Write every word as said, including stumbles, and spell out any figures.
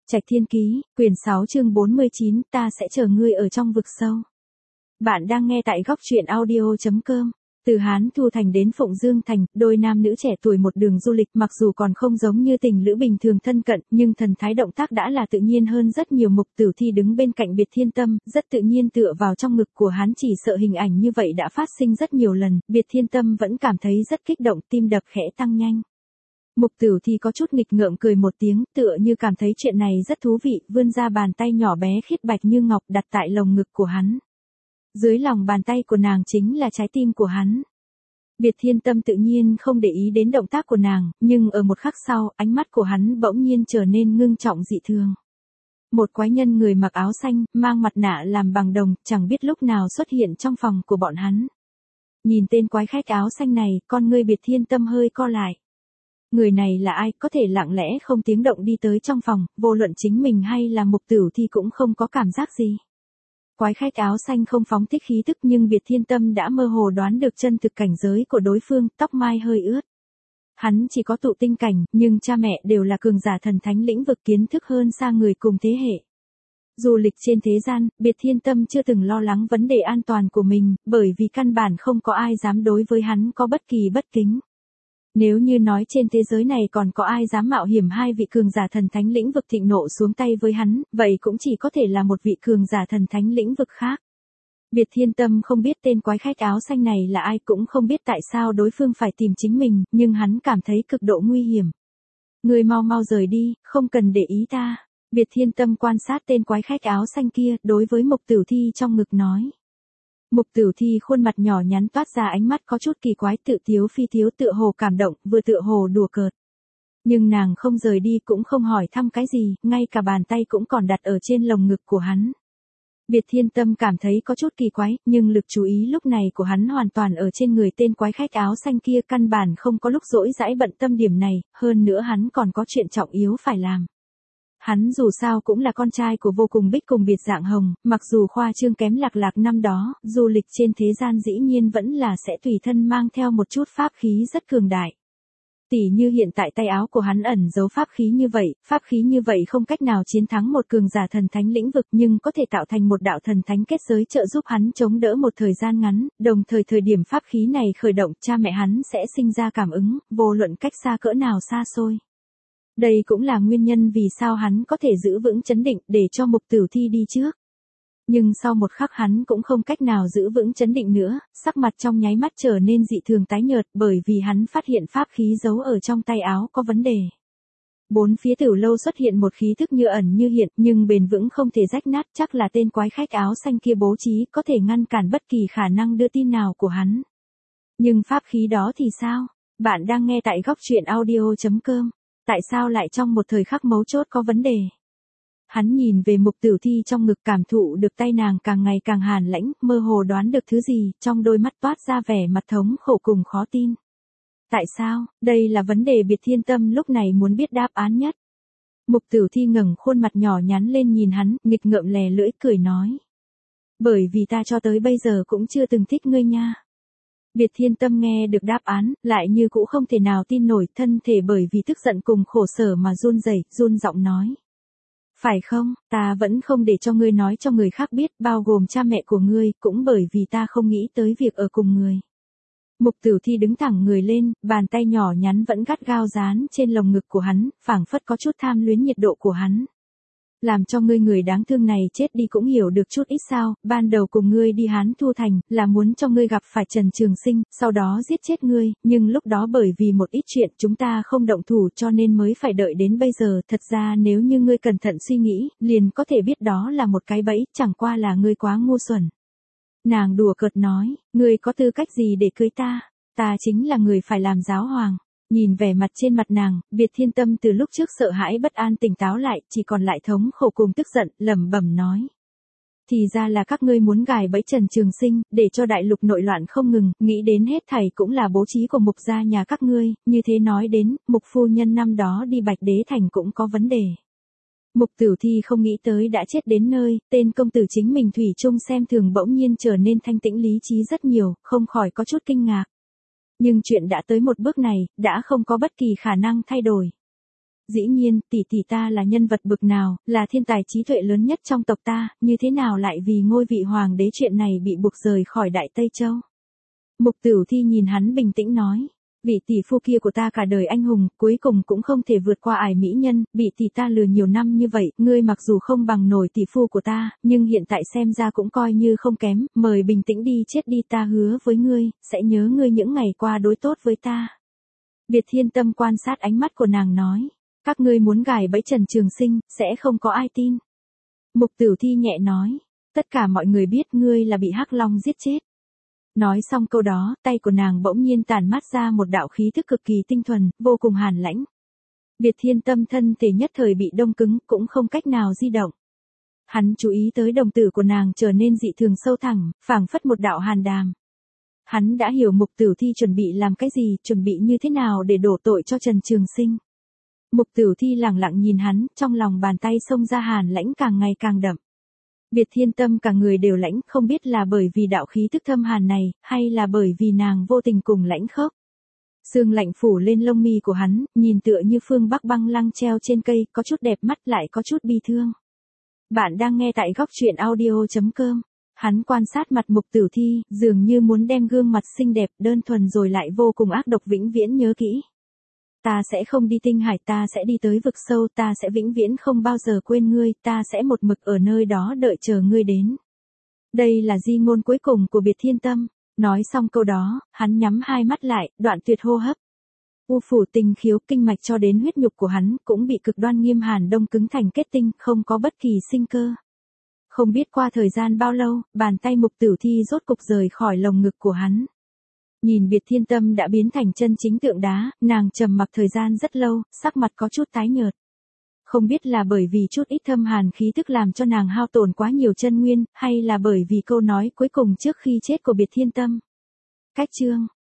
Trạch Thiên Ký, quyển sáu chương bốn mươi chín, ta sẽ chờ ngươi ở trong vực sâu. Bạn đang nghe tại góc truyện audio chấm com. Từ Hán Thu Thành đến Phụng Dương Thành, đôi nam nữ trẻ tuổi một đường du lịch, mặc dù còn không giống như tình lữ bình thường thân cận, nhưng thần thái động tác đã là tự nhiên hơn rất nhiều. Mục Tử Thi đứng bên cạnh Biệt Thiên Tâm, rất tự nhiên tựa vào trong ngực của hắn, chỉ sợ hình ảnh như vậy đã phát sinh rất nhiều lần, Biệt Thiên Tâm vẫn cảm thấy rất kích động, tim đập khẽ tăng nhanh. Mục Tử Thi có chút nghịch ngợm cười một tiếng, tựa như cảm thấy chuyện này rất thú vị, vươn ra bàn tay nhỏ bé khiết bạch như ngọc đặt tại lồng ngực của hắn. Dưới lòng bàn tay của nàng chính là trái tim của hắn. Biệt Thiên Tâm tự nhiên không để ý đến động tác của nàng, nhưng ở một khắc sau, ánh mắt của hắn bỗng nhiên trở nên ngưng trọng dị thường. Một quái nhân người mặc áo xanh, mang mặt nạ làm bằng đồng, chẳng biết lúc nào xuất hiện trong phòng của bọn hắn. Nhìn tên quái khách áo xanh này, con ngươi Biệt Thiên Tâm hơi co lại. Người này là ai, có thể lặng lẽ không tiếng động đi tới trong phòng, vô luận chính mình hay là Mục Tử Thi cũng không có cảm giác gì. Quái khách áo xanh không phóng thích khí tức, nhưng Biệt Thiên Tâm đã mơ hồ đoán được chân thực cảnh giới của đối phương, tóc mai hơi ướt. Hắn chỉ có tụ tinh cảnh, nhưng cha mẹ đều là cường giả thần thánh lĩnh vực, kiến thức hơn xa người cùng thế hệ. Du lịch trên thế gian, Biệt Thiên Tâm chưa từng lo lắng vấn đề an toàn của mình, bởi vì căn bản không có ai dám đối với hắn có bất kỳ bất kính. Nếu như nói trên thế giới này còn có ai dám mạo hiểm hai vị cường giả thần thánh lĩnh vực thịnh nộ xuống tay với hắn, vậy cũng chỉ có thể là một vị cường giả thần thánh lĩnh vực khác. Biệt Thiên Tâm không biết tên quái khách áo xanh này là ai, cũng không biết tại sao đối phương phải tìm chính mình, nhưng hắn cảm thấy cực độ nguy hiểm. Ngươi mau mau rời đi, không cần để ý ta. Biệt Thiên Tâm quan sát tên quái khách áo xanh kia, đối với Mục Tử Thi trong ngực nói. Mục Tử Thi khuôn mặt nhỏ nhắn toát ra ánh mắt có chút kỳ quái, tự tiếu phi tiếu, tựa hồ cảm động, vừa tựa hồ đùa cợt. Nhưng nàng không rời đi, cũng không hỏi thăm cái gì, ngay cả bàn tay cũng còn đặt ở trên lồng ngực của hắn. Biệt Thiên Tâm cảm thấy có chút kỳ quái, nhưng lực chú ý lúc này của hắn hoàn toàn ở trên người tên quái khách áo xanh kia, căn bản không có lúc rỗi rãi bận tâm điểm này, hơn nữa hắn còn có chuyện trọng yếu phải làm. Hắn dù sao cũng là con trai của Vô Cùng Bích cùng Biệt Dạng Hồng, mặc dù khoa trương kém Lạc Lạc năm đó, du lịch trên thế gian dĩ nhiên vẫn là sẽ tùy thân mang theo một chút pháp khí rất cường đại. Tỉ như hiện tại tay áo của hắn ẩn giấu pháp khí như vậy, pháp khí như vậy không cách nào chiến thắng một cường giả thần thánh lĩnh vực, nhưng có thể tạo thành một đạo thần thánh kết giới trợ giúp hắn chống đỡ một thời gian ngắn, đồng thời thời điểm pháp khí này khởi động, cha mẹ hắn sẽ sinh ra cảm ứng, vô luận cách xa cỡ nào xa xôi. Đây cũng là nguyên nhân vì sao hắn có thể giữ vững trấn định để cho Mục Tử Thi đi trước. Nhưng sau một khắc hắn cũng không cách nào giữ vững trấn định nữa, sắc mặt trong nháy mắt trở nên dị thường tái nhợt, bởi vì hắn phát hiện pháp khí giấu ở trong tay áo có vấn đề. Bốn phía Tử Lâu xuất hiện một khí thức như ẩn như hiện, nhưng bền vững không thể rách nát, chắc là tên quái khách áo xanh kia bố trí có thể ngăn cản bất kỳ khả năng đưa tin nào của hắn. Nhưng pháp khí đó thì sao? Bạn đang nghe tại góc truyện audio chấm com. Tại sao lại trong một thời khắc mấu chốt có vấn đề? Hắn nhìn về Mục Tử Thi trong ngực, cảm thụ được tay nàng càng ngày càng hàn lãnh, mơ hồ đoán được thứ gì, trong đôi mắt toát ra vẻ mặt thống khổ cùng khó tin. Tại sao? Đây là vấn đề Biệt Thiên Tâm lúc này muốn biết đáp án nhất. Mục Tử Thi ngẩng khuôn mặt nhỏ nhắn lên nhìn hắn, nghịch ngợm lè lưỡi cười nói. Bởi vì ta cho tới bây giờ cũng chưa từng thích ngươi nha. Biệt Thiên Tâm nghe được đáp án, lại như cũ không thể nào tin nổi, thân thể bởi vì tức giận cùng khổ sở mà run rẩy, run giọng nói. Phải không, ta vẫn không để cho ngươi nói cho người khác biết, bao gồm cha mẹ của ngươi, cũng bởi vì ta không nghĩ tới việc ở cùng người. Mục Tử Thi đứng thẳng người lên, bàn tay nhỏ nhắn vẫn gắt gao dán trên lồng ngực của hắn, phảng phất có chút tham luyến nhiệt độ của hắn. Làm cho ngươi người đáng thương này chết đi cũng hiểu được chút ít sao, ban đầu cùng ngươi đi Hán Thu Thành, là muốn cho ngươi gặp phải Trần Trường Sinh, sau đó giết chết ngươi, nhưng lúc đó bởi vì một ít chuyện chúng ta không động thủ cho nên mới phải đợi đến bây giờ, thật ra nếu như ngươi cẩn thận suy nghĩ, liền có thể biết đó là một cái bẫy, chẳng qua là ngươi quá ngu xuẩn. Nàng đùa cợt nói, ngươi có tư cách gì để cưới ta, ta chính là người phải làm giáo hoàng. Nhìn vẻ mặt trên mặt nàng, Biệt Thiên Tâm từ lúc trước sợ hãi bất an tỉnh táo lại, chỉ còn lại thống khổ cùng tức giận, lẩm bẩm nói. Thì ra là các ngươi muốn gài bẫy Trần Trường Sinh, để cho đại lục nội loạn không ngừng, nghĩ đến hết thảy cũng là bố trí của Mục gia nhà các ngươi, như thế nói đến, Mục phu nhân năm đó đi Bạch Đế Thành cũng có vấn đề. Mục Tử Thi không nghĩ tới đã chết đến nơi, tên công tử chính mình thủy chung xem thường bỗng nhiên trở nên thanh tĩnh lý trí rất nhiều, không khỏi có chút kinh ngạc. Nhưng chuyện đã tới một bước này, đã không có bất kỳ khả năng thay đổi. dĩ nhiên, tỷ tỷ ta là nhân vật bực nào, là thiên tài trí tuệ lớn nhất trong tộc ta, như thế nào lại vì ngôi vị hoàng đế chuyện này bị buộc rời khỏi Đại Tây Châu. Mục Tửu Thi nhìn hắn bình tĩnh nói, vị tỷ phu kia của ta cả đời anh hùng, cuối cùng cũng không thể vượt qua ải mỹ nhân, bị tỷ ta lừa nhiều năm như vậy, ngươi mặc dù không bằng nổi tỷ phu của ta, nhưng hiện tại xem ra cũng coi như không kém, mời bình tĩnh đi chết đi, ta hứa với ngươi, sẽ nhớ ngươi những ngày qua đối tốt với ta. Biệt Thiên Tâm quan sát ánh mắt của nàng nói, các ngươi muốn gài bẫy Trần Trường Sinh, sẽ không có ai tin. Mục Tửu Thi nhẹ nói, tất cả mọi người biết ngươi là bị Hắc Long giết chết. Nói xong câu đó, tay của nàng bỗng nhiên tản mát ra một đạo khí thức cực kỳ tinh thuần, vô cùng hàn lãnh. Biệt Thiên Tâm thân thể nhất thời bị đông cứng, cũng không cách nào di động. Hắn chú ý tới đồng tử của nàng trở nên dị thường sâu thẳm, phảng phất một đạo hàn đàm. Hắn đã hiểu Mục Tửu Thi chuẩn bị làm cái gì, chuẩn bị như thế nào để đổ tội cho Trần Trường Sinh. Mục Tửu Thi lẳng lặng nhìn hắn, trong lòng bàn tay xông ra hàn lãnh càng ngày càng đậm. Biệt Thiên Tâm cả người đều lãnh, không biết là bởi vì đạo khí thức thâm hàn này, hay là bởi vì nàng vô tình cùng lãnh khốc. Sương lạnh phủ lên lông mi của hắn, nhìn tựa như phương Bắc băng lăng treo trên cây, có chút đẹp mắt lại có chút bi thương. Bạn đang nghe tại góc truyện audio chấm com. Hắn quan sát mặt Mục Tửu Thi, dường như muốn đem gương mặt xinh đẹp, đơn thuần rồi lại vô cùng ác độc vĩnh viễn nhớ kỹ. Ta sẽ không đi tinh hải, ta sẽ đi tới vực sâu, ta sẽ vĩnh viễn không bao giờ quên ngươi, ta sẽ một mực ở nơi đó đợi chờ ngươi đến. Đây là di ngôn cuối cùng của Biệt Thiên Tâm. Nói xong câu đó, hắn nhắm hai mắt lại, đoạn tuyệt hô hấp. U phủ tinh khiếu, kinh mạch cho đến huyết nhục của hắn cũng bị cực đoan nghiêm hàn đông cứng thành kết tinh, không có bất kỳ sinh cơ. Không biết qua thời gian bao lâu, bàn tay Mục Tửu Thi rốt cục rời khỏi lồng ngực của hắn. Nhìn Biệt Thiên Tâm đã biến thành chân chính tượng đá, nàng trầm mặc thời gian rất lâu, sắc mặt có chút tái nhợt. Không biết là bởi vì chút ít thâm hàn khí tức làm cho nàng hao tổn quá nhiều chân nguyên, hay là bởi vì câu nói cuối cùng trước khi chết của Biệt Thiên Tâm. Cách chương